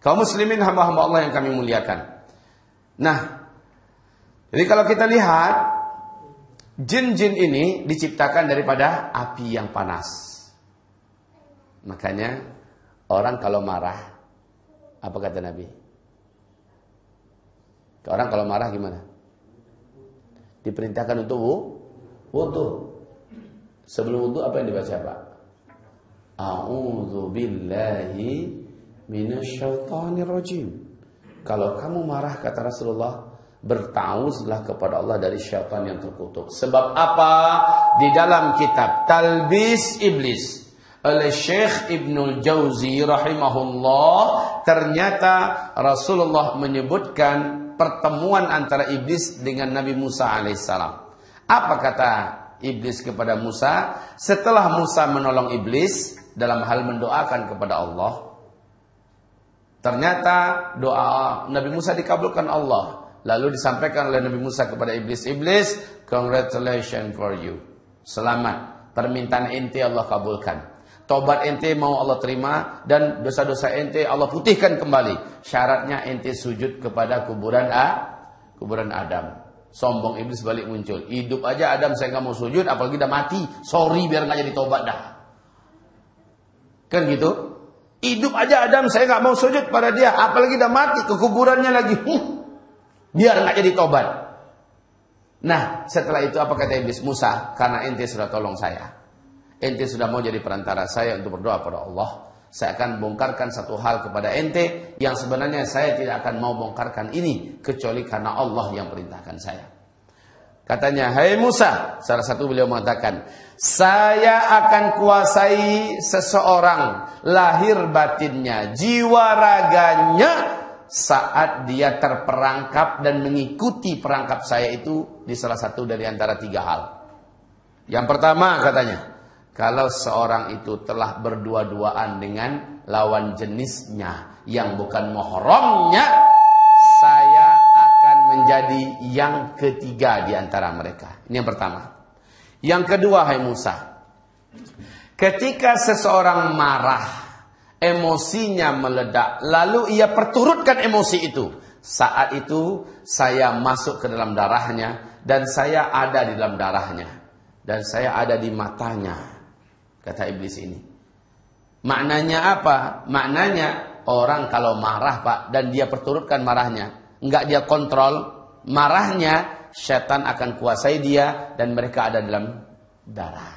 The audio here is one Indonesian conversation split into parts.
Kaum muslimin hamba-hamba Allah yang kami muliakan. Nah, jadi kalau kita lihat, jin-jin ini diciptakan daripada api yang panas. Makanya orang kalau marah, apa kata Nabi? Orang kalau marah gimana? Diperintahkan untuk wudu. Sebelum wudu apa yang dibaca, Pak? A'udzu billahi minasyaitonir rajim. Kalau kamu marah, kata Rasulullah, bertawuzlah kepada Allah dari syaitan yang terkutuk. Sebab apa? Di dalam kitab Talbis Iblis oleh Syekh Ibnul Jauzi rahimahullah, ternyata Rasulullah menyebutkan pertemuan antara iblis dengan Nabi Musa alaihissalam. Apa kata iblis kepada Musa setelah Musa menolong iblis dalam hal mendoakan kepada Allah? Ternyata doa Nabi Musa dikabulkan Allah. Lalu disampaikan oleh Nabi Musa kepada iblis, "Iblis, congratulations for you. Selamat, permintaan ente Allah kabulkan. Tobat ente mau Allah terima dan dosa-dosa ente Allah putihkan kembali. Syaratnya ente sujud kepada kuburan Adam." Sombong iblis balik muncul. Hidup aja Adam saya nggak mau sujud, apalagi udah mati. Sorry biar nggak jadi tobat dah. Kan gitu? Hidup aja Adam saya nggak mau sujud pada dia, apalagi udah mati ke kuburannya lagi. Biar nggak jadi tobat. Nah, setelah itu apa kata iblis? Musa, karena ente sudah tolong saya, ente sudah mau jadi perantara saya untuk berdoa pada Allah, saya akan bongkarkan satu hal kepada ente yang sebenarnya saya tidak akan mau bongkarkan ini kecuali karena Allah yang perintahkan saya. Katanya, "Hai Musa," salah satu beliau mengatakan, "saya akan kuasai seseorang lahir batinnya, jiwa raganya saat dia terperangkap dan mengikuti perangkap saya itu di salah satu dari antara tiga hal." Yang pertama katanya, kalau seorang itu telah berdua-duaan dengan lawan jenisnya yang bukan mahramnya, saya akan menjadi yang ketiga di antara mereka. Ini yang pertama. Yang kedua, hai Musa, ketika seseorang marah, emosinya meledak, lalu ia perturutkan emosi itu, saat itu saya masuk ke dalam darahnya dan saya ada di dalam darahnya dan saya ada di matanya, kata iblis ini. Maknanya apa? Maknanya orang kalau marah, Pak, dan dia perturutkan marahnya, enggak dia kontrol marahnya, setan akan kuasai dia dan mereka ada dalam darah.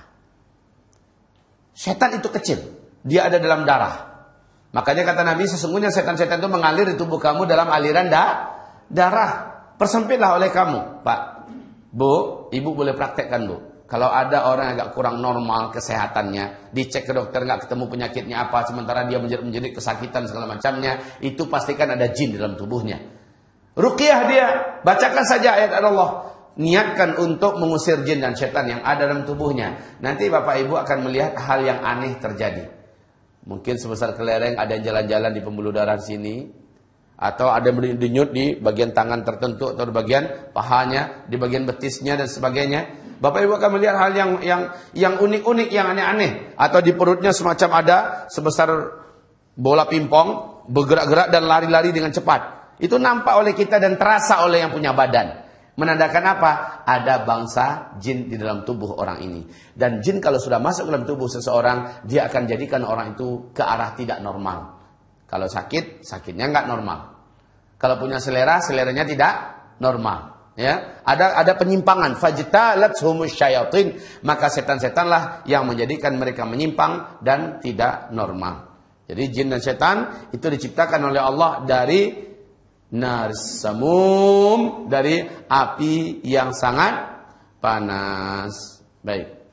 Setan itu kecil, dia ada dalam darah. Makanya kata Nabi, sesungguhnya setan-setan itu mengalir di tubuh kamu dalam aliran darah. Persempitlah oleh kamu, Pak. Bu, ibu boleh praktekkan, Bu. Kalau ada orang yang agak kurang normal kesehatannya, dicek ke dokter nggak ketemu penyakitnya apa, sementara dia menjerit kesakitan segala macamnya, itu pastikan ada jin di dalam tubuhnya. Ruqyah dia, bacakan saja ayat Allah. Niatkan untuk mengusir jin dan setan yang ada dalam tubuhnya. Nanti Bapak Ibu akan melihat hal yang aneh terjadi. Mungkin sebesar kelereng ada yang jalan-jalan di pembuluh darah sini, atau ada yang denyut di bagian tangan tertentu, atau di bagian pahanya, di bagian betisnya dan sebagainya. Bapak Ibu akan melihat hal yang unik-unik, yang aneh-aneh. Atau di perutnya semacam ada sebesar bola pingpong, bergerak-gerak dan lari-lari dengan cepat. Itu nampak oleh kita dan terasa oleh yang punya badan. Menandakan apa? Ada bangsa jin di dalam tubuh orang ini. Dan jin kalau sudah masuk ke dalam tubuh seseorang, dia akan jadikan orang itu ke arah tidak normal. Kalau sakit, sakitnya nggak normal. Kalau punya selera, seleranya tidak normal. Ya, ada penyimpangan. Fajtalatshumus syayatin, maka setan-setanlah yang menjadikan mereka menyimpang dan tidak normal. Jadi jin dan setan itu diciptakan oleh Allah dari narsamum, dari api yang sangat panas. Baik.